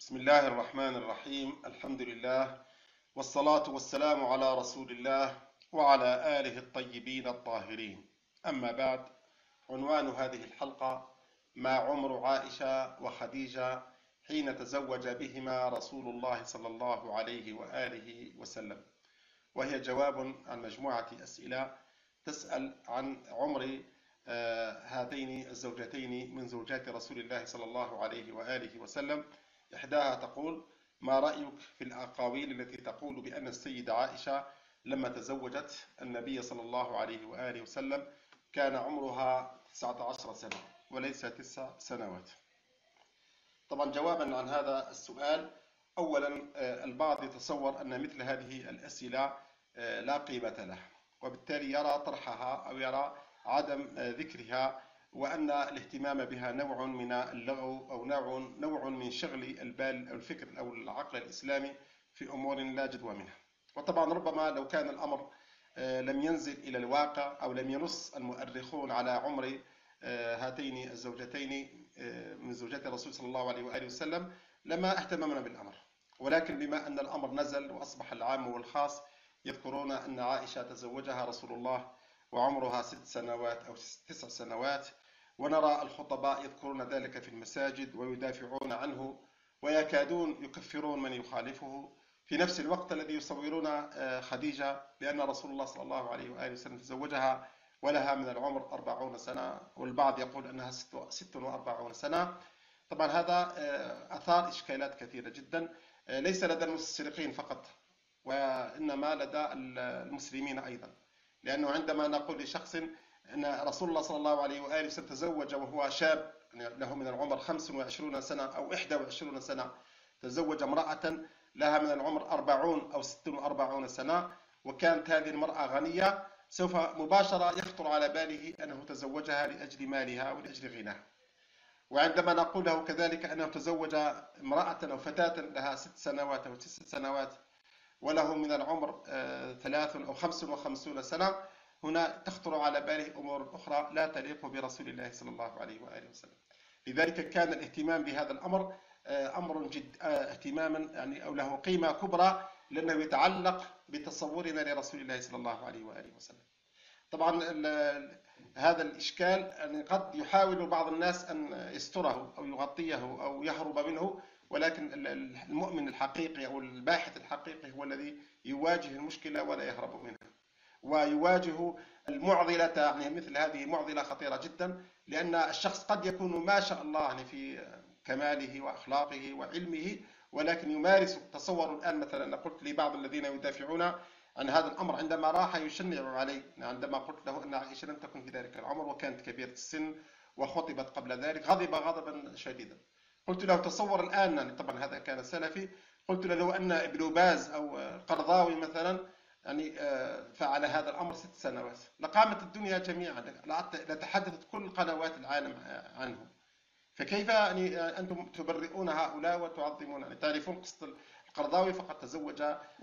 بسم الله الرحمن الرحيم. الحمد لله والصلاة والسلام على رسول الله وعلى آله الطيبين الطاهرين. أما بعد، عنوان هذه الحلقة: ما عمر عائشة وخديجة حين تزوج بهما رسول الله صلى الله عليه وآله وسلم، وهي جواب عن مجموعة أسئلة تسأل عن عمر هاتين الزوجتين من زوجات رسول الله صلى الله عليه وآله وسلم. إحداها تقول: ما رأيك في الأقاويل التي تقول بأن السيدة عائشة لما تزوجت النبي صلى الله عليه وآله وسلم كان عمرها 19 سنة وليس 9 سنوات؟ طبعا جوابا عن هذا السؤال، أولا البعض يتصور أن مثل هذه الأسئلة لا قيمة لها، وبالتالي يرى طرحها أو يرى عدم ذكرها، وأن الاهتمام بها نوع من اللغو أو نوع من شغل البال أو الفكر أو العقل الإسلامي في أمور لا جدوى منها. وطبعا ربما لو كان الأمر لم ينزل إلى الواقع أو لم ينص المؤرخون على عمر هاتين الزوجتين من زوجات الرسول صلى الله عليه وآله وسلم لما اهتممنا بالأمر، ولكن بما أن الأمر نزل وأصبح العام والخاص يذكرون أن عائشة تزوجها رسول الله وعمرها 6 سنوات أو 9 سنوات، ونرى الخطباء يذكرون ذلك في المساجد ويدافعون عنه ويكادون يكفرون من يخالفه، في نفس الوقت الذي يصورون خديجة بأن رسول الله صلى الله عليه وآله وسلم تزوجها ولها من العمر 40 سنة، والبعض يقول أنها 46 سنة. طبعا هذا أثار إشكالات كثيرة جدا، ليس لدى المستشرقين فقط وإنما لدى المسلمين أيضا، لأنه عندما نقول لشخص أن رسول الله صلى الله عليه وآله وسلم تزوج وهو شاب له من العمر 25 سنة أو 21 سنة، تزوج امرأة لها من العمر 40 أو 46 سنة، وكانت هذه المرأة غنية، سوف مباشرة يخطر على باله أنه تزوجها لأجل مالها ولأجل غناها. وعندما نقول له كذلك أنه تزوج امرأة أو فتاة لها 6 سنوات أو 9 سنوات وله من العمر 3 أو 55 سنة، هنا تخطر على باله أمور أخرى لا تليق برسول الله صلى الله عليه وآله وسلم. لذلك كان الاهتمام بهذا الأمر أمر اهتماما يعني أو له قيمة كبرى، لأنه يتعلق بتصورنا لرسول الله صلى الله عليه وآله وسلم. طبعا هذا الإشكال يعني قد يحاول بعض الناس أن يستره أو يغطيه أو يهرب منه، ولكن المؤمن الحقيقي أو الباحث الحقيقي هو الذي يواجه المشكلة ولا يهرب منها، ويواجه المعضلة. يعني مثل هذه معضلة خطيرة جدا، لأن الشخص قد يكون ما شاء الله يعني في كماله وأخلاقه وعلمه، ولكن يمارس. تصوروا الآن مثلا قلت لبعض الذين يدافعون عن هذا الأمر عندما راح يشنع علي، عندما قلت له أن عائشة لم تكن في ذلك العمر وكانت كبيرة السن وخطبت قبل ذلك، غضب غضبا شديدا. قلت له تصور الآن، يعني طبعا هذا كان سلفي، قلت له لو أن ابن باز أو القرضاوي مثلا يعني فعل هذا الأمر 6 سنوات لقامت الدنيا جميعا، لتحدثت كل قنوات العالم عنه. فكيف يعني أنتم تبرئون هؤلاء وتعظمون؟ يعني تعرفون قصة القرضاوي فقد تزوج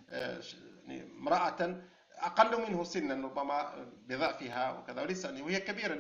امرأة أقل منه سنا ربما بضعفها وكذا، وليس يعني وهي كبيرة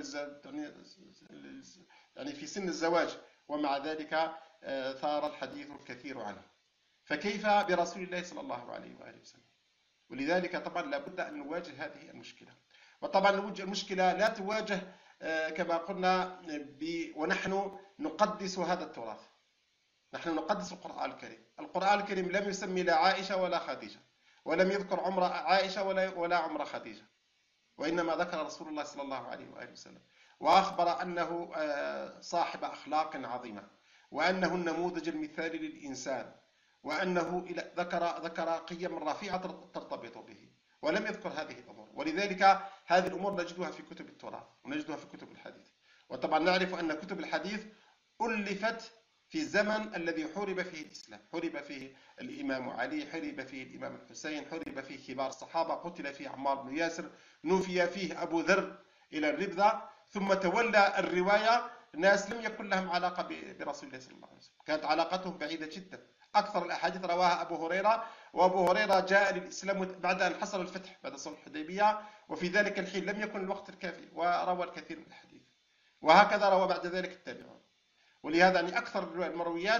يعني في سن الزواج، ومع ذلك ثار الحديث الكثير عنه. فكيف برسول الله صلى الله عليه وآله وسلم؟ ولذلك طبعا لابد أن نواجه هذه المشكلة. وطبعا المشكلة لا تواجه كما قلنا ونحن نقدس هذا التراث، نحن نقدس القرآن الكريم. القرآن الكريم لم يسمي لا عائشة ولا خديجة، ولم يذكر عمر عائشة ولا عمر خديجة، وإنما ذكر رسول الله صلى الله عليه وآله وسلم، وأخبر أنه صاحب أخلاق عظيمة، وأنه النموذج المثالي للإنسان، وأنه ذكر قيم رفيعة ترتبط به، ولم يذكر هذه الأمور. ولذلك هذه الأمور نجدها في كتب التراث ونجدها في كتب الحديث. وطبعا نعرف أن كتب الحديث ألفت في الزمن الذي حورب فيه الإسلام، حورب فيه الإمام علي، حورب فيه الإمام الحسين، حورب فيه كبار الصحابة، قتل فيه عمار بن ياسر، نوفي فيه أبو ذر إلى الربذة، ثم تولى الرواية ناس لم يكن لهم علاقة برسول الله صلى الله عليه وسلم، كانت علاقتهم بعيدة جدا. أكثر الأحاديث رواها أبو هريرة، وأبو هريرة جاء للإسلام بعد أن حصل الفتح بعد صلح الحديبية، وفي ذلك الحين لم يكن الوقت الكافي وروى الكثير من الحديث، وهكذا روى بعد ذلك التابعون. ولهذا يعني أكثر المرويات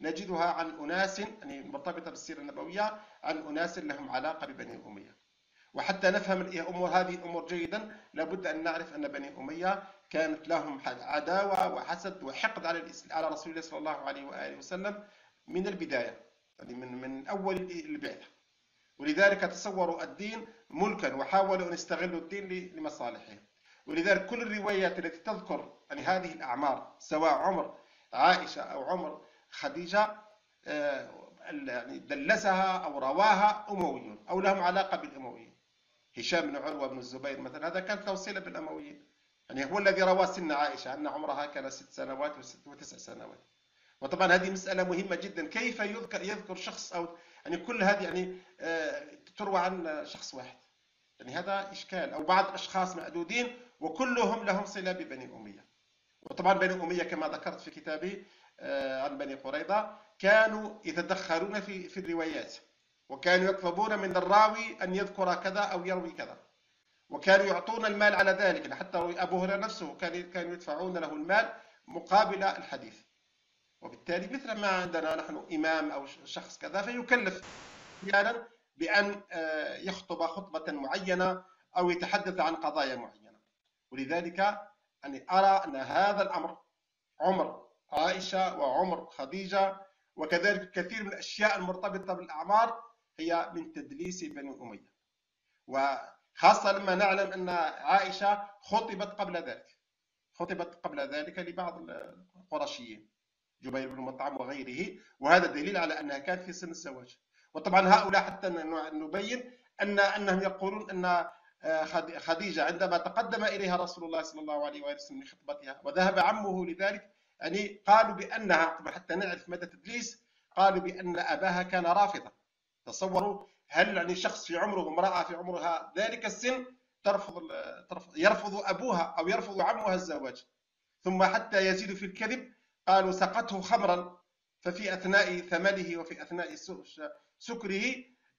نجدها عن أناس يعني مرتبطة بالسيرة النبوية، عن أناس لهم علاقة ببني أمية. وحتى نفهم الأمور هذه الأمور جيدا لابد أن نعرف أن بني أمية كانت لهم عداوة وحسد وحقد على رسول الله صلى الله عليه وآله وسلم من البداية، يعني من أول البعثة. ولذلك تصوروا الدين ملكا وحاولوا أن يستغلوا الدين لمصالحهم. ولذلك كل الروايات التي تذكر يعني هذه الأعمار، سواء عمر عائشة أو عمر خديجة، يعني دلسها أو رواها أمويون أو لهم علاقة بالأمويين. هشام بن عروة بن الزبير مثلا هذا كانت له صلة بالأمويين، يعني هو الذي روى سن عائشة أن عمرها كان 6 سنوات و9 سنوات. وطبعا هذه مسألة مهمة جدا، كيف يذكر شخص أو يعني كل هذه يعني تروى عن شخص واحد، يعني هذا إشكال، أو بعض أشخاص معدودين وكلهم لهم صلة ببني أمية. وطبعا بني أمية كما ذكرت في كتابي عن بني قريظة كانوا يتدخلون في الروايات، وكانوا يطلبون من الراوي أن يذكر كذا أو يروي كذا، وكانوا يعطون المال على ذلك. حتى أبو هريرة نفسه كانوا يدفعون له المال مقابل الحديث. وبالتالي مثل ما عندنا نحن إمام أو شخص كذا فيكلف أحيانا بأن يخطب خطبة معينة أو يتحدث عن قضايا معينة. ولذلك أني أرى أن هذا الأمر عمر عائشة وعمر خديجة وكذلك كثير من الأشياء المرتبطة بالأعمار هي من تدليس بني أمية. وخاصة لما نعلم أن عائشة خطبت قبل ذلك لبعض القرشيين، جبير بن مطعم وغيره، وهذا دليل على أنها كانت في سن الزواج. وطبعا هؤلاء حتى نبين أنهم يقولون أن خديجة عندما تقدم إليها رسول الله صلى الله عليه وسلم لخطبتها وذهب عمه لذلك، يعني قالوا بأنها، حتى نعرف مدى التدليس، قالوا بأن أباها كان رافضا. تصوروا، هل يعني شخص في عمره، امرأة في عمرها ذلك السن يرفض أبوها أو يرفض عمها الزواج؟ ثم حتى يزيد في الكذب، قالوا سقته خمرا ففي أثناء ثمله وفي أثناء سكره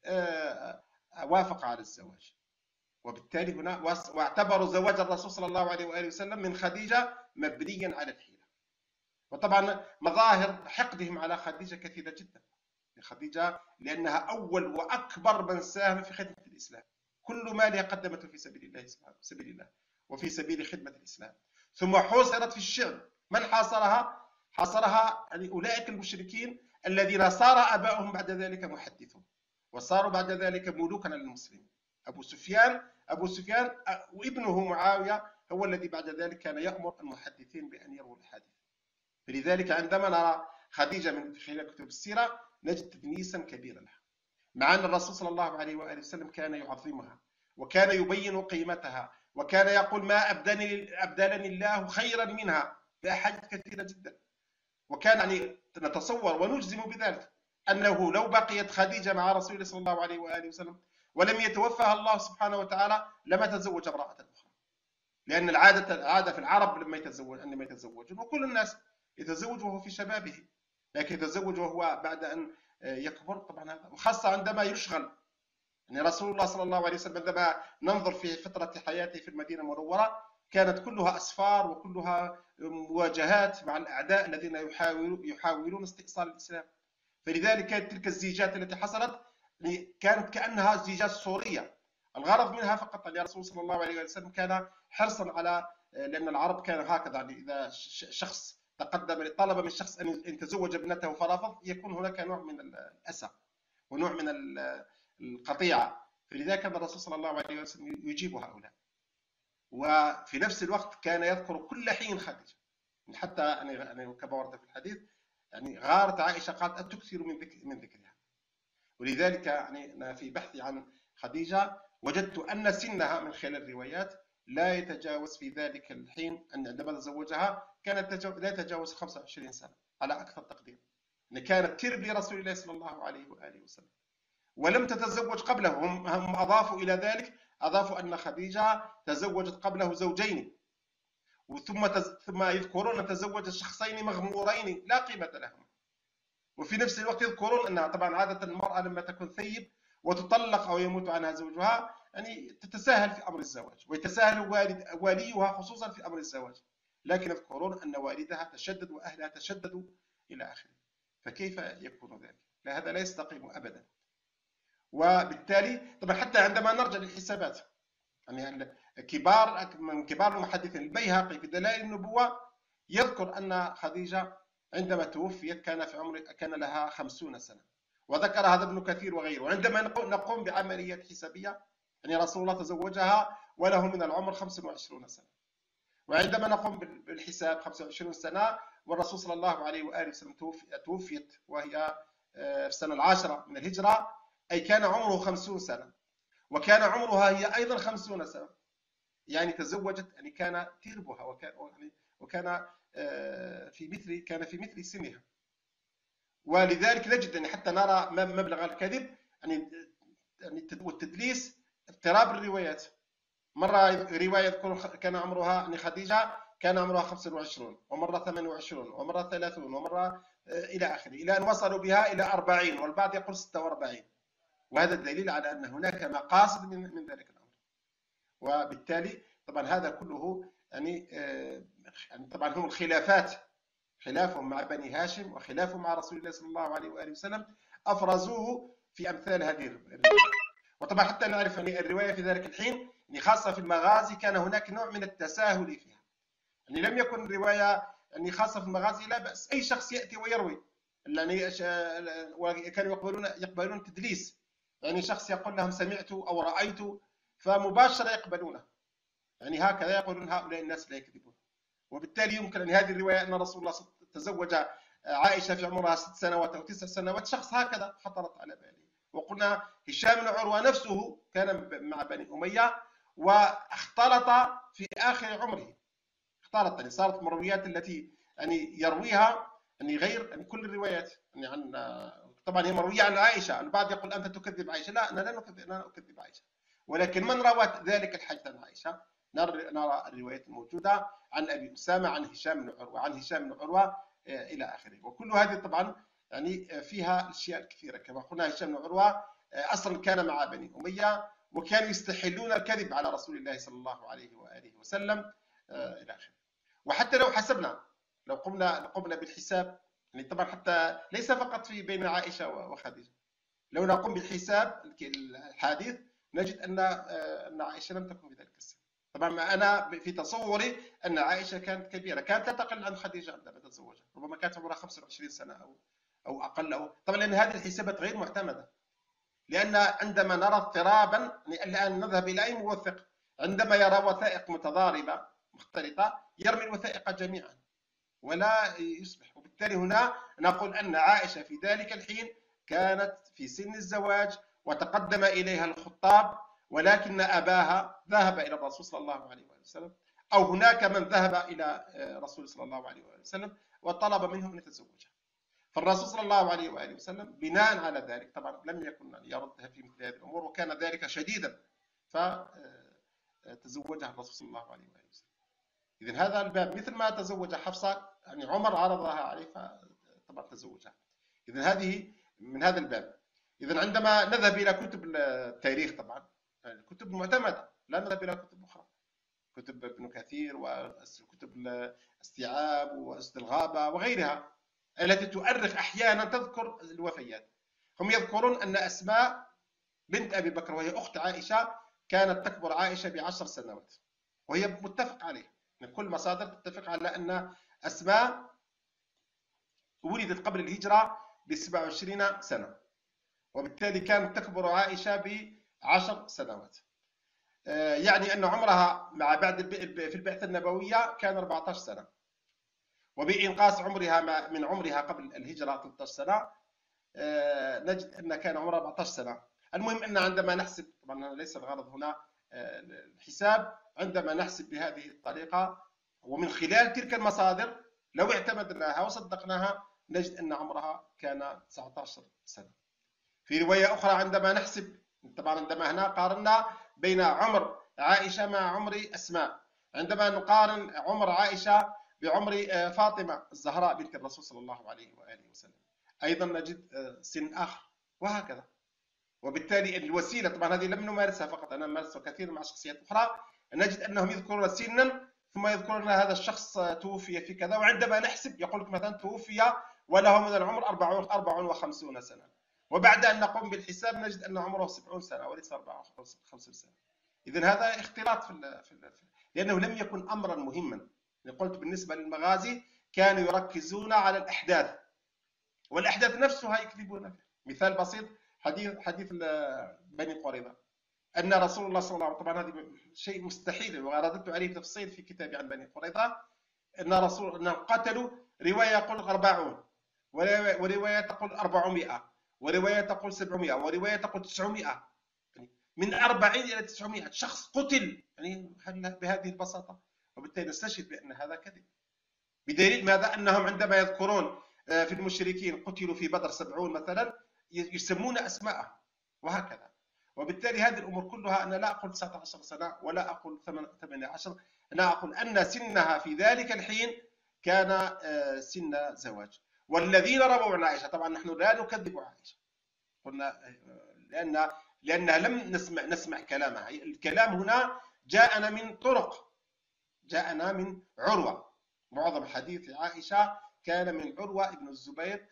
وافق على الزواج. وبالتالي هنا واعتبروا زواج الرسول صلى الله عليه وآله وسلم من خديجة مبنيا على الحيلة. وطبعا مظاهر حقدهم على خديجة كثيرة جدا، خديجة لأنها أول وأكبر من ساهم في خدمة الإسلام، كل مالها قدمته في سبيل الله وفي سبيل خدمة الإسلام. ثم حوصرت في الشعب. من حاصرها؟ حاصرها يعني أولئك المشركين الذين صار آباؤهم بعد ذلك محدثون، وصاروا بعد ذلك ملوكا للمسلمين. أبو سفيان وابنه معاوية هو الذي بعد ذلك كان يأمر المحدثين بأن يرووا الحديث. فلذلك عندما نرى خديجة من خلال كتب السيرة نجد تدنيسا كبيرا لها، مع أن الرسول صلى الله عليه وآله وسلم كان يعظمها وكان يبين قيمتها، وكان يقول ما أبدلني الله خيرا منها بأحاديث كثيرة جدا. وكان يعني نتصور ونجزم بذلك أنه لو بقيت خديجة مع رسول الله صلى الله عليه وآله وسلم ولم يتوفاها الله سبحانه وتعالى لما تزوج امرأة أخرى، لأن العادة في العرب لما يتزوجون وكل الناس يتزوج وهو في شبابه، لكن يتزوج وهو بعد أن يكبر. طبعا هذا وخاصة عندما يشغل. يعني رسول الله صلى الله عليه وسلم عندما ننظر في فترة حياته في المدينة المنورة كانت كلها أسفار وكلها مواجهات مع الأعداء الذين يحاولون استئصال الإسلام. فلذلك كانت تلك الزيجات التي حصلت كانت كأنها زيجات سورية، الغرض منها فقط أن الرسول صلى الله عليه وسلم كان حرصا على، لأن العرب كان هكذا، يعني إذا شخص طلب من شخص أن يتزوج ابنته فرفض يكون هناك نوع من الأسى ونوع من القطيعة. فلذلك كان الرسول صلى الله عليه وسلم يجيب هؤلاء، وفي نفس الوقت كان يذكر كل حين خديجة. حتى يعني كما ورد في الحديث يعني غارت عائشة قالت أتكثر من ذكرها. ولذلك يعني في بحثي عن خديجة وجدت أن سنها من خلال الروايات لا يتجاوز في ذلك الحين أن عندما تزوجها كانت لا يتجاوز 25 سنة على أكثر تقدير. كانت ترب لرسول الله صلى الله عليه وآله وسلم ولم تتزوج قبله. هم أضافوا إلى ذلك، أضافوا أن خديجة تزوجت قبله زوجين، ثم يذكرون أن تزوجت شخصين مغمورين لا قيمة لهم. وفي نفس الوقت يذكرون أنها طبعا عادة المرأة لما تكون ثيب وتطلق أو يموت عنها زوجها يعني تتساهل في أمر الزواج، ويتساهل واليها خصوصا في أمر الزواج، لكن يذكرون أن والدها تشدد وأهلها تشددوا إلى آخره. فكيف يكون ذلك؟ لا، هذا لا يستقيم أبدا. وبالتالي طبعا حتى عندما نرجع للحسابات، يعني من كبار المحدثين البيهقي في دلائل النبوة يذكر أن خديجة عندما توفيت كان لها 50 سنة، وذكر هذا ابن كثير وغيره. وعندما نقوم بعملية حسابية، يعني رسول الله تزوجها وله من العمر 25 سنة، وعندما نقوم بالحساب 25 سنة والرسول صلى الله عليه وآله وسلم توفيت وهي في السنة 10 من الهجرة، أي كان عمره 50 سنة، وكان عمرها هي أيضا 50 سنة، يعني تزوجت، يعني كان تربها وكان في مثل سنها. ولذلك نجد أن حتى نرى مبلغ الكذب يعني والتدليس اضطراب الروايات. مرة رواية يذكر كان عمرها يعني خديجة كان عمرها 25، ومرة 28، ومرة 30، ومرة إلى آخره، إلى أن وصلوا بها إلى 40، والبعض يقول 46. وهذا الدليل على أن هناك مقاصد من ذلك الأمر. وبالتالي طبعا هذا كله يعني طبعا هم الخلافات، خلافهم مع بني هاشم وخلافهم مع رسول الله صلى الله عليه وآله وسلم أفرزوه في أمثال هذه الرواية. وطبعا حتى نعرف أن الرواية في ذلك الحين يعني خاصة في المغازي كان هناك نوع من التساهل فيها، يعني لم يكن الرواية يعني خاصة في المغازي لا بأس، أي شخص يأتي ويروي، يعني وكانوا يقبلون التدليس، يعني شخص يقول لهم سمعت أو رأيت فمباشرة يقبلونه، يعني هكذا يقولون هؤلاء الناس لا يكذبون. وبالتالي يمكن أن هذه الرواية أن رسول الله تزوج عائشة في عمرها 6 سنوات أو 9 سنوات، شخص هكذا خطرت على باله. وقلنا هشام بن عروة نفسه كان مع بني أمية واختلط في آخر عمره، اختلط، يعني صارت مرويات التي يعني يرويها يعني غير يعني كل الروايات، يعني عن طبعا هي مروية عن عائشة. البعض يقول أنت تكذب عائشة، لا أنا لا أكذب عائشة، ولكن من روى ذلك الحديث عن عائشة نرى الروايات الموجودة عن أبي أسامة، عن هشام بن عروة، عن هشام بن عروة إلى آخره. وكل هذه طبعا يعني فيها أشياء كثيرة. كما قلنا هشام بن عروة أصلا كان مع بني أمية، وكانوا يستحلون الكذب على رسول الله صلى الله عليه وآله وسلم إلى آخره. وحتى لو حسبنا، لو قمنا بالحساب، يعني طبعا حتى ليس فقط في بين عائشة وخديجة، لو نقوم بالحساب الحديث نجد أن عائشة لم تكن في ذلك السن. طبعا أنا في تصوري أن عائشة كانت كبيرة، كانت لا تقل عن خديجة عندما تزوجها، ربما كانت عمرها 25 سنة أو أقل. طبعا لأن هذه الحسابات غير معتمدة، لأن عندما نرى اضطرابا، الآن نذهب إلى أي موثق عندما يرى وثائق متضاربة مختلطة يرمي الوثائق جميعا ولا يصبح. وبالتالي هنا نقول أن عائشة في ذلك الحين كانت في سن الزواج وتقدم إليها الخطاب، ولكن أباها ذهب إلى الرسول صلى الله عليه وسلم، أو هناك من ذهب إلى رسول صلى الله عليه وسلم وطلب منه أن يتزوجها. فالرسول صلى الله عليه وآله وسلم بناء على ذلك طبعا لم يكن يردها في مثل هذه الأمور، وكان ذلك شديدا، فتزوجها الرسول صلى الله عليه وآله وسلم. إذن هذا الباب مثل ما تزوج حفصة، يعني عمر عرضها عليه فطبعا تزوجها. إذن هذه من هذا الباب. إذن عندما نذهب إلى كتب التاريخ طبعا الكتب معتمدة، لا نذهب إلى كتب أخرى، كتب ابن كثير وكتب الاستيعاب وأسد الغابة وغيرها التي تؤرخ أحيانا تذكر الوفيات. هم يذكرون أن أسماء بنت أبي بكر وهي أخت عائشة كانت تكبر عائشة ب10 سنوات، وهي متفق عليه، كل مصادر تتفق على أن أسماء ولدت قبل الهجرة ب27 سنة، وبالتالي كانت تكبر عائشة ب10 سنوات، يعني أن عمرها مع في البعثة النبوية كان 14 سنة، وبإنقاص عمرها من عمرها قبل الهجرة 13 سنة نجد أن كان عمرها 14 سنة. المهم أن عندما نحسب، طبعا ليس الغرض هنا الحساب، عندما نحسب بهذه الطريقة ومن خلال تلك المصادر لو اعتمدناها وصدقناها نجد أن عمرها كان 19 سنة. في رواية أخرى عندما نحسب، طبعا عندما هنا قارنا بين عمر عائشة مع عمر أسماء، عندما نقارن عمر عائشة بعمر فاطمة الزهراء بنت الرسول صلى الله عليه وآله وسلم أيضا نجد سن آخر، وهكذا. وبالتالي الوسيلة طبعا هذه لم نمارسها فقط، أنا مارسها كثير مع شخصيات أخرى، نجد أنهم يذكرون سنا ثم يذكرون هذا الشخص توفي في كذا، وعندما نحسب يقول لك مثلا توفي وله من العمر 54 سنة، وبعد أن نقوم بالحساب نجد أن عمره 70 سنة وليس 54 سنة. إذن هذا اختلاط لأنه لم يكن أمرا مهما. قلت بالنسبة للمغازي كانوا يركزون على الأحداث، والأحداث نفسها يكذبون فيها. مثال بسيط، حديث بني قريظة، أن رسول الله صلى الله عليه وسلم، طبعا هذا شيء مستحيل ورددت عليه تفصيل في كتابي عن بني قريظة، أنهم قتلوا، رواية يقول 40 ورواية تقول 400 ورواية تقول 700 ورواية تقول 900، من 40 إلى 900 شخص قتل يعني بهذه البساطة. وبالتالي نستشهد بأن هذا كذب، بدليل ماذا؟ أنهم عندما يذكرون في المشركين قتلوا في بدر 70 مثلا يسمون أسماءهم وهكذا. وبالتالي هذه الأمور كلها أنا لا أقول 19 سنة ولا أقول 18، أنا أقول أن سنها في ذلك الحين كان سن زواج. والذين رووا عن عائشة، طبعا نحن لا نكذب عائشة، قلنا لأنها لم نسمع كلامها. الكلام هنا جاءنا من طرق، جاءنا من عروة. معظم حديث عائشة كان من عروة بن الزبير،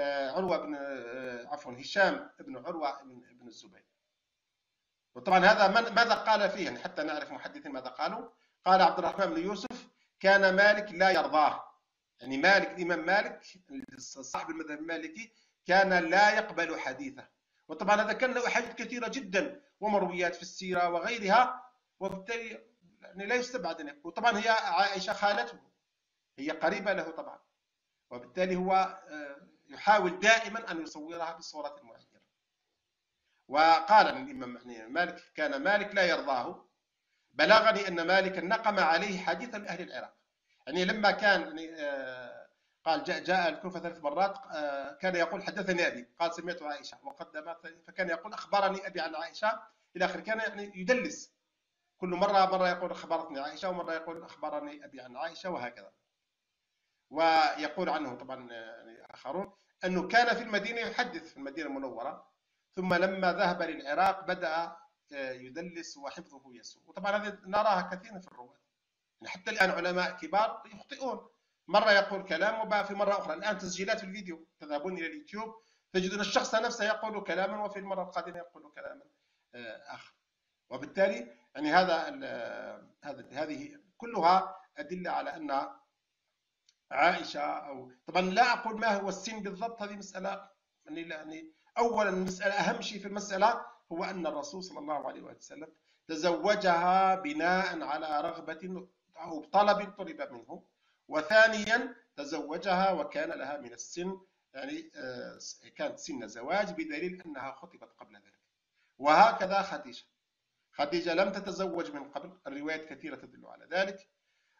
هشام بن عروة بن الزبير. وطبعا هذا ماذا قال فيه يعني حتى نعرف محدثين ماذا قالوا. قال عبد الرحمن بن يوسف كان مالك لا يرضاه، يعني مالك الإمام مالك صاحب المذهب المالكي كان لا يقبل حديثه. وطبعا هذا كان له أحاديث كثيرة جدا ومرويات في السيرة وغيرها، وبالتالي يعني لا يستبعد أن يكون. وطبعا هي عائشة خالته، هي قريبة له طبعا، وبالتالي هو يحاول دائما أن يصورها بصورة معينة. وقال الإمام مالك كان مالك لا يرضاه، بلغني أن مالكا نقم عليه حديثا أهل العراق. يعني لما كان قال جاء الكوفة 3 مرات، كان يقول حدثني أبي، قال سمعت عائشة، وقدم، فكان يقول أخبرني أبي عن عائشة إلى آخره. كان يعني يدلس، كل مرة يقول أخبرتني عائشة، ومرة يقول أخبرني أبي عن عائشة وهكذا. ويقول عنه طبعا آخرون أنه كان في المدينة يحدث في المدينة المنورة، ثم لما ذهب للعراق بدأ يدلس وحفظه يسوء. وطبعا هذه نراها كثيرا في الرواة، حتى الآن علماء كبار يخطئون، مرة يقول كلام وفي مرة أخرى. الآن تسجيلات في الفيديو، تذهبون إلى اليوتيوب تجدون الشخص نفسه يقول كلاما وفي المرة القادمة يقول كلاما آخر. وبالتالي يعني هذه كلها أدلة على أن عائشة، أو طبعا لا أقول ما هو السن بالضبط، هذه مسألة يعني أولا المسألة أهم شيء في المسألة هو أن الرسول صلى الله عليه وسلم تزوجها بناء على رغبة أو طلب طلب منه، وثانيا تزوجها وكان لها من السن يعني كانت سن زواج، بدليل أنها خطبت قبل ذلك. وهكذا خديجة لم تتزوج من قبل، الروايات كثيرة تدل على ذلك،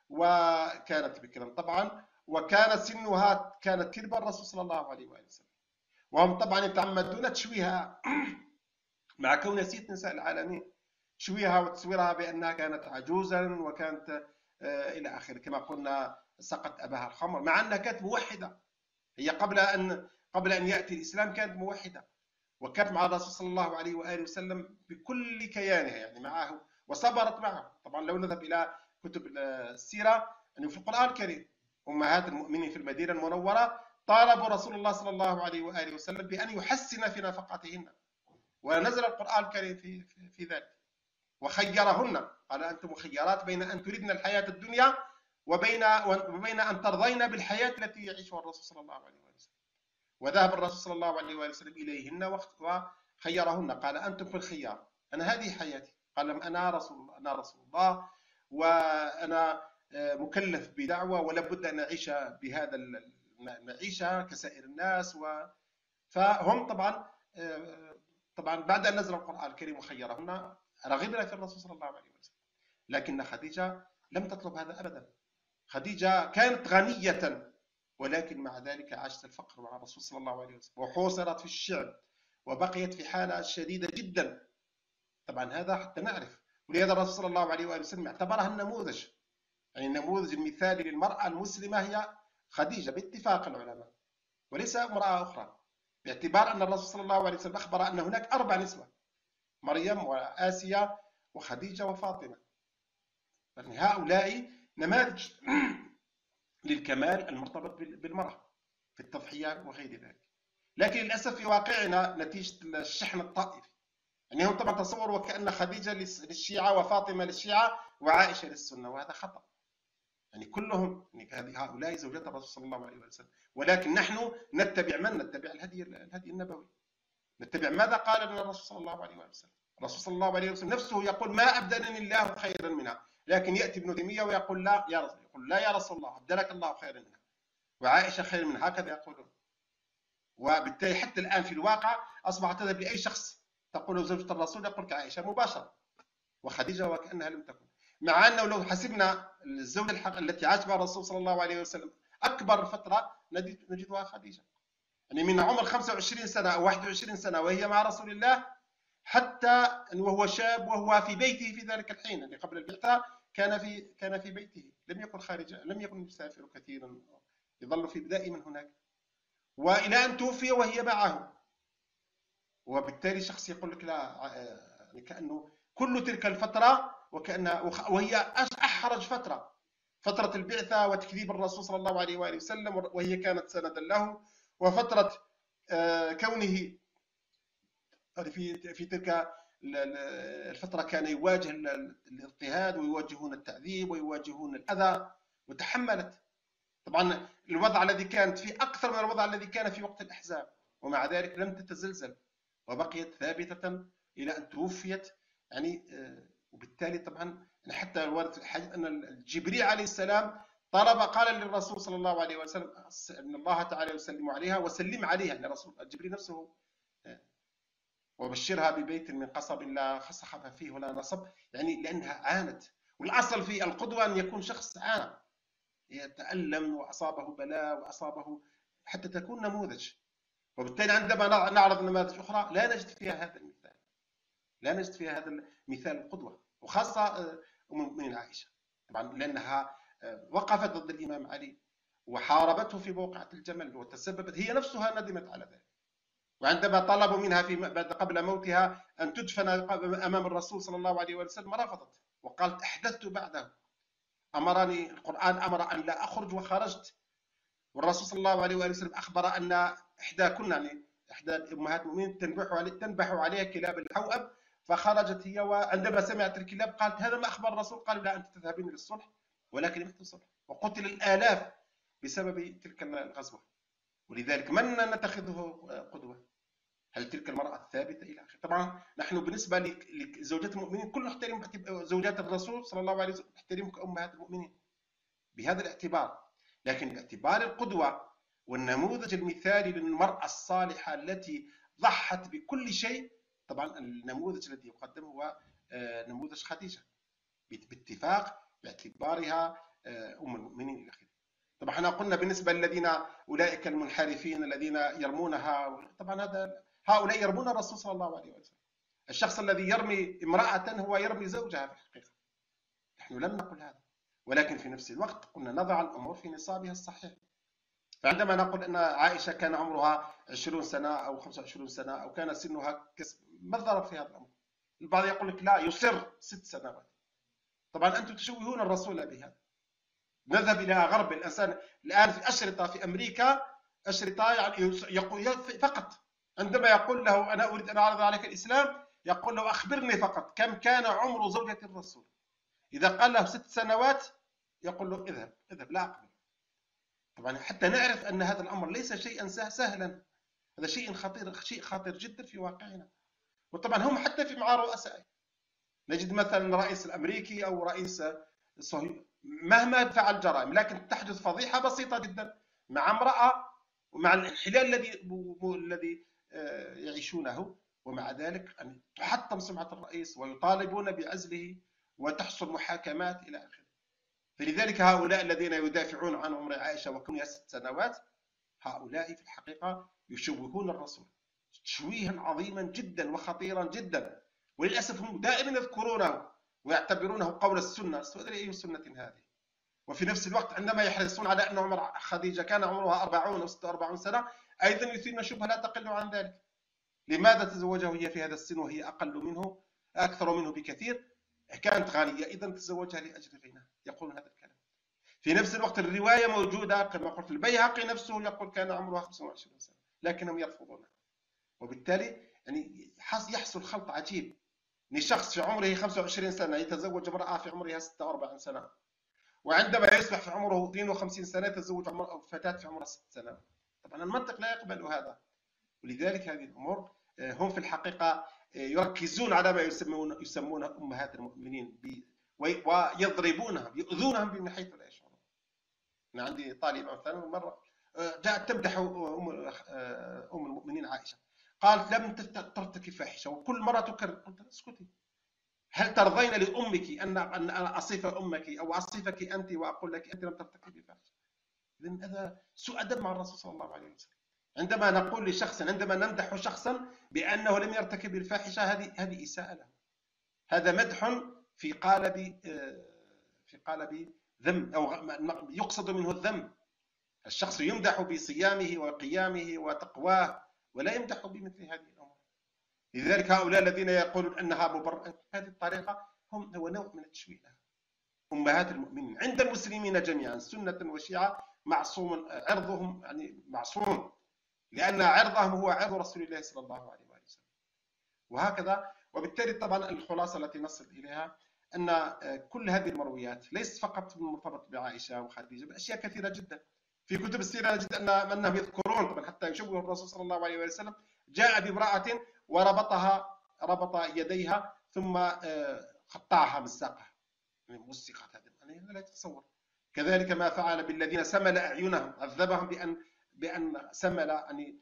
وكانت بكرا طبعا، وكان سنها كانت كرب الرسول صلى الله عليه وسلم. وهم طبعا يتعمدون تشويهها مع كونها سيدة نساء العالمين، تشويهها وتصويرها بأنها كانت عجوزا وكانت إلى آخره، كما قلنا سقط أباها الخمر، مع أنها كانت موحدة. هي قبل أن يأتي الإسلام كانت موحدة، وكانت مع الرسول صلى الله عليه وآله وسلم بكل كيانها يعني معه، وصبرت معه. طبعا لو نذهب إلى كتب السيرة أنه في القرآن الكريم أمهات المؤمنين في المدينة المنورة طالبوا رسول الله صلى الله عليه وآله وسلم بأن يحسن في نفقاتهن، ونزل القرآن الكريم في ذلك، وخيرهن، قال أنتم مخيرات بين أن تريدن الحياة الدنيا وبين أن ترضين بالحياة التي يعيشها الرسول صلى الله عليه وسلم. وذهب الرسول صلى الله عليه وسلم إليهن وخيرهن، قال أنتم في الخيار، أنا هذه حياتي، قال أنا رسول الله وأنا مكلف بدعوة ولا بد أن أعيش بهذا المعيشة كسائر الناس. فهم طبعا بعد أن نزل القرآن الكريم وخيرهن رغبنا في الرسول صلى الله عليه وسلم. لكن خديجة لم تطلب هذا أبدا. خديجة كانت غنية، ولكن مع ذلك عاشت الفقر مع الرسول صلى الله عليه وسلم، وحوصرت في الشعب، وبقيت في حالة شديدة جدا. طبعا هذا حتى نعرف، ولهذا الرسول صلى الله عليه وسلم اعتبرها النموذج، يعني النموذج المثالي للمرأة المسلمة هي خديجة باتفاق العلماء، وليس امرأة أخرى، باعتبار أن الرسول صلى الله عليه وسلم أخبر أن هناك 4 نسوة، مريم وآسيا وخديجة وفاطمة. يعني هؤلاء نماذج للكمال المرتبط بالمرأة. في التضحيات وغير ذلك. لكن للأسف في واقعنا نتيجة الشحن الطائفي، يعني هم طبعا تصوروا وكأن خديجة للشيعة وفاطمة للشيعة وعائشة للسنة، وهذا خطأ. يعني كلهم، يعني هؤلاء زوجات الرسول صلى الله عليه وسلم، ولكن نحن نتبع من؟ نتبع الهدي النبوي، نتبع ماذا قال لنا الرسول صلى الله عليه وسلم. الرسول صلى الله عليه وسلم نفسه يقول ما أبدلني الله خيرا منها، لكن يأتي ابن تيمية ويقول لا يا رسول، يقول لا يا رسول الله أبدلك الله خيرا منها، وعائشة خير منها، هكذا يقولون. وبالتالي حتى الآن في الواقع أصبحت تذهب لأي شخص تقول زوجة الرسول يقول لك عائشة مباشرة، وخديجة وكأنها لم تكن. مع أنه لو حسبنا الزوجة التي عاش بها الرسول صلى الله عليه وسلم أكبر فترة نجدها خديجة، يعني من عمر 25 سنة أو 21 سنة وهي مع رسول الله، حتى وهو شاب وهو في بيته في ذلك الحين، يعني قبل البعثة كان في بيته، لم يكن خارجا، لم يكن يسافر كثيرا، يظل في دائما هناك، والى ان توفي وهي معه. وبالتالي شخص يقول لك لا، يعني كانه كل تلك الفتره وهي احرج فتره البعثه وتكذيب الرسول صلى الله عليه واله وسلم، وهي كانت سندا له، وفتره كونه في تلك الفترة كان يواجه الاضطهاد ويواجهون التعذيب ويواجهون الأذى، وتحملت طبعا الوضع الذي كانت فيه أكثر من الوضع الذي كان في وقت الأحزاب، ومع ذلك لم تتزلزل وبقيت ثابتة إلى أن توفيت. يعني وبالتالي طبعا حتى الوارد في الحديث أن جبريل عليه السلام قال للرسول صلى الله عليه وسلم أن الله تعالى يسلم عليها وسلم عليها، أن الرسول جبريل نفسه وبشرها ببيت من قصب لا خسخ فيه ولا نصب، يعني لأنها عانت. والأصل في القدوة أن يكون شخص عانى يتألم وأصابه بلاء وأصابه حتى تكون نموذج. وبالتالي عندما نعرض نماذج أخرى لا نجد فيها هذا المثال، لا نجد فيها هذا المثال القدوة، وخاصة أم المؤمنين عائشة طبعا، لأنها وقفت ضد الإمام علي وحاربته في موقعة الجمل، وتسببت هي نفسها ندمت على ذلك. وعندما طلبوا منها قبل موتها أن تدفن أمام الرسول صلى الله عليه وسلم رفضت، وقالت أحدثت بعده، أمرني القرآن أمر أن لا أخرج وخرجت، والرسول صلى الله عليه وسلم أخبر أن إحداكن، يعني إحدى أمهات المؤمنين تنبح عليها كلاب الحوأب، فخرجت هي، وعندما سمعت الكلاب قالت هذا ما أخبر الرسول، قال لا أنت تذهبين للصلح، ولكن لم الصلح، وقتل الآلاف بسبب تلك الغزوة. ولذلك من نتخذه قدوة؟ هل تلك المرأة الثابتة إلى آخره؟ طبعا نحن بالنسبة لزوجات المؤمنين كل نحترم زوجات الرسول صلى الله عليه وسلم، نحترم كأمهات المؤمنين بهذا الاعتبار، لكن باعتبار القدوة والنموذج المثالي للمرأة الصالحة التي ضحت بكل شيء، طبعا النموذج الذي يقدم هو نموذج خديجة باتفاق، باعتبارها أم المؤمنين إلى آخره. طبعا احنا قلنا بالنسبة للذين أولئك المنحرفين الذين يرمونها، طبعا هؤلاء يرمون الرسول صلى الله عليه وسلم. الشخص الذي يرمي امرأة هو يرمي زوجها في الحقيقة. نحن لم نقل هذا، ولكن في نفس الوقت قلنا نضع الأمور في نصابها الصحيح. فعندما نقول أن عائشة كان عمرها 20 سنة أو 25 سنة أو كان سنها ما الضرر في هذا الأمر؟ البعض يقول لك لا يصر 6 سنوات. طبعا أنتم تشوهون الرسول بهذا. نذهب إلى غرب الإنسان الآن في أشرطة في أمريكا، أشرطة يعني يقول فقط عندما يقول له أنا أريد أن أعرض عليك الإسلام، يقول له أخبرني فقط كم كان عمر زوجة الرسول. إذا قال له 6 سنوات يقول له اذهب لا أقبل. طبعا حتى نعرف أن هذا الأمر ليس شيئا سهلا، هذا شيء خطير جدا في واقعنا. وطبعا هم حتى في مع رؤساء نجد مثلا الرئيس الأمريكي أو رئيس الصهيوني مهما فعل جرائم، لكن تحدث فضيحة بسيطة جدا مع امرأة ومع الانحلال الذي يعيشونه، ومع ذلك أن تحطم سمعة الرئيس ويطالبون بعزله وتحصل محاكمات إلى آخره. فلذلك هؤلاء الذين يدافعون عن عمر عائشة وكونها 6 سنوات، هؤلاء في الحقيقة يشوهون الرسول تشويها عظيما جدا وخطيرا جدا، وللأسف هم دائما يذكرونه ويعتبرونه قول السنة. أي سنة هذه؟ وفي نفس الوقت عندما يحرصون على أن عمر خديجة كان عمرها 40 أو 46 سنة، أيضا يثيرون شبهة لا تقل عن ذلك. لماذا تزوجه هي في هذا السن وهي أكثر منه بكثير؟ كانت غنية إذا تزوجها لأجل غناها، يقولون هذا الكلام. في نفس الوقت الرواية موجودة كما قلت، البيهقي نفسه يقول كان عمرها 25 سنة لكنهم يرفضونها. وبالتالي يعني يحصل خلط عجيب، ان شخص في عمره 25 سنة يتزوج امرأة في عمرها 46 سنة، وعندما يصبح في عمره 52 سنة يتزوج فتاة في عمرها 6 سنوات. طبعا المنطق لا يقبل هذا. ولذلك هذه الأمور هم في الحقيقة يركزون على ما يسمون أمهات المؤمنين ويضربونهم يؤذونهم من حيث لا يشعرون. أنا عندي طالبة مثلا مرة جاءت تمدح أم المؤمنين عائشة، قالت لم ترتكب فاحشة وكل مرة تكرر. قلت اسكتي، هل ترضين لأمك أن أصف أمك أو أصفك أنت وأقول لك أنت لم ترتكبي فاحشة؟ إذن هذا سوء أدب مع الرسول صلى الله عليه وسلم. عندما نقول لشخص، عندما نمدح شخصا بأنه لم يرتكب الفاحشة، هذه إساءة له، هذا مدح في قالب ذم أو يقصد منه الذم. الشخص يمدح بصيامه وقيامه وتقواه ولا يمدح بمثل هذه الأمور. لذلك هؤلاء الذين يقولون أنها مبررة هذه الطريقة هو نوع من التشويه. أمهات المؤمنين عند المسلمين جميعا سنة وشيعة معصوم عرضهم، يعني معصوم، لأن عرضهم هو عرض رسول الله صلى الله عليه وسلم. وهكذا. وبالتالي طبعا الخلاصة التي نصل إليها أن كل هذه المرويات ليست فقط مرتبطة بعائشة وخديجة، بأشياء كثيرة جدا في كتب السيرة نجد أنهم يذكرون طبعا حتى يشبه الرسول صلى الله عليه وسلم جاء بامرأة ربط يديها ثم قطعها من ساقها، يعني مسقت. هذا يعني لا يتصور. كذلك ما فعل بالذين سمل أعينهم، عذبهم بأن سمل، يعني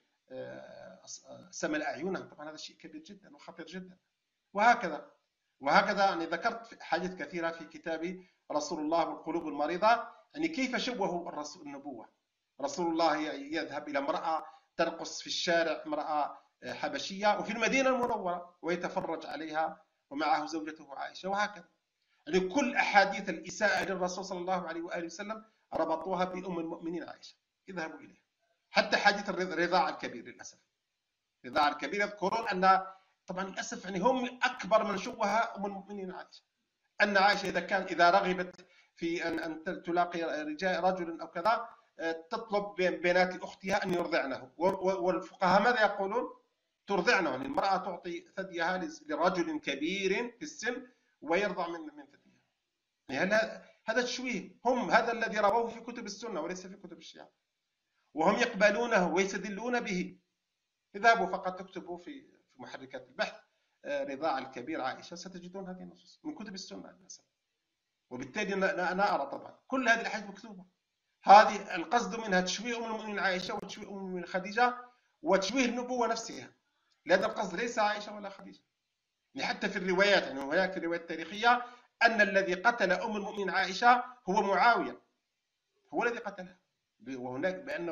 سمل أعينهم. طبعا هذا شيء كبير جدا وخطير جدا. وهكذا يعني ذكرت حاجات كثيرة في كتابي رسول الله والقلوب المريضة، يعني كيف شوهوا الرسول النبوة. رسول الله يذهب إلى امرأة ترقص في الشارع، امرأة حبشية وفي المدينة المنورة، ويتفرج عليها ومعه زوجته عائشة. وهكذا يعني كل أحاديث الإساءة للرسول صلى الله عليه وآله وسلم ربطوها بأم المؤمنين عائشة، اذهبوا إليها. حتى حديث الرضاع الكبير للأسف، الرضاع الكبير يذكرون أن طبعا للأسف يعني هم أكبر من شوه أم المؤمنين عائشة. أن عائشة إذا رغبت في أن تلاقي رجل أو كذا تطلب بنات أختها أن يرضعنه، والفقهاء ماذا يقولون؟ ترضعنه، يعني المرأة تعطي ثديها لرجل كبير في السن ويرضع من ثديها. يعني هذا تشويه، هم هذا الذي رواه في كتب السنة وليس في كتب الشيعة، وهم يقبلونه ويستدلون به. اذهبوا فقط تكتبوا في محركات البحث رضاع الكبير عائشة ستجدون هذه النصوص من كتب السنة للأسف. وبالتالي أنا أرى طبعا كل هذه الأحاديث مكتوبة، هذه القصد منها تشويه أم المؤمنين عائشة وتشويه أم المؤمنين خديجة وتشويه النبوة نفسها. لهذا القصد ليس عائشة ولا خديجة. يعني حتى في الروايات، يعني هناك الروايات التاريخية أن الذي قتل أم المؤمنين عائشة هو معاوية، هو الذي قتلها، وهناك بأنه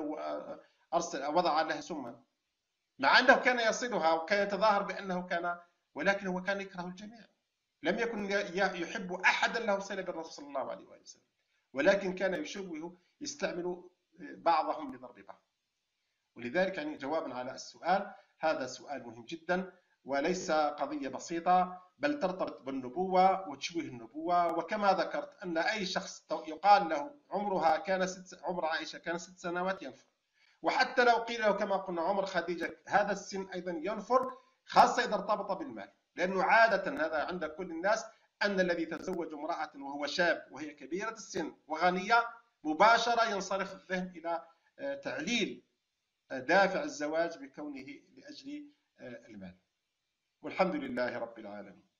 وضع لها سما، مع أنه كان يصلها وكان يتظاهر بأنه كان، ولكن هو كان يكره الجميع، لم يكن يحب أحدا له صلة بالرسول صلى الله عليه وسلم، ولكن كان يشوه، يستعمل بعضهم لضرب بعض. ولذلك يعني جوابا على السؤال، هذا سؤال مهم جدا وليس قضية بسيطة، بل ترتبط بالنبوة وتشويه النبوة. وكما ذكرت أن أي شخص يقال له عمر عائشة كان 6 سنوات ينفر، وحتى لو قيل له كما قلنا عمر خديجة هذا السن أيضا ينفر، خاصة إذا ارتبط بالمال، لأنه عادة هذا عند كل الناس أن الذي يتزوج امرأة وهو شاب وهي كبيرة السن وغنية مباشرة ينصرف الذهن إلى تعليل دافع الزواج بكونه لأجل المال. والحمد لله رب العالمين.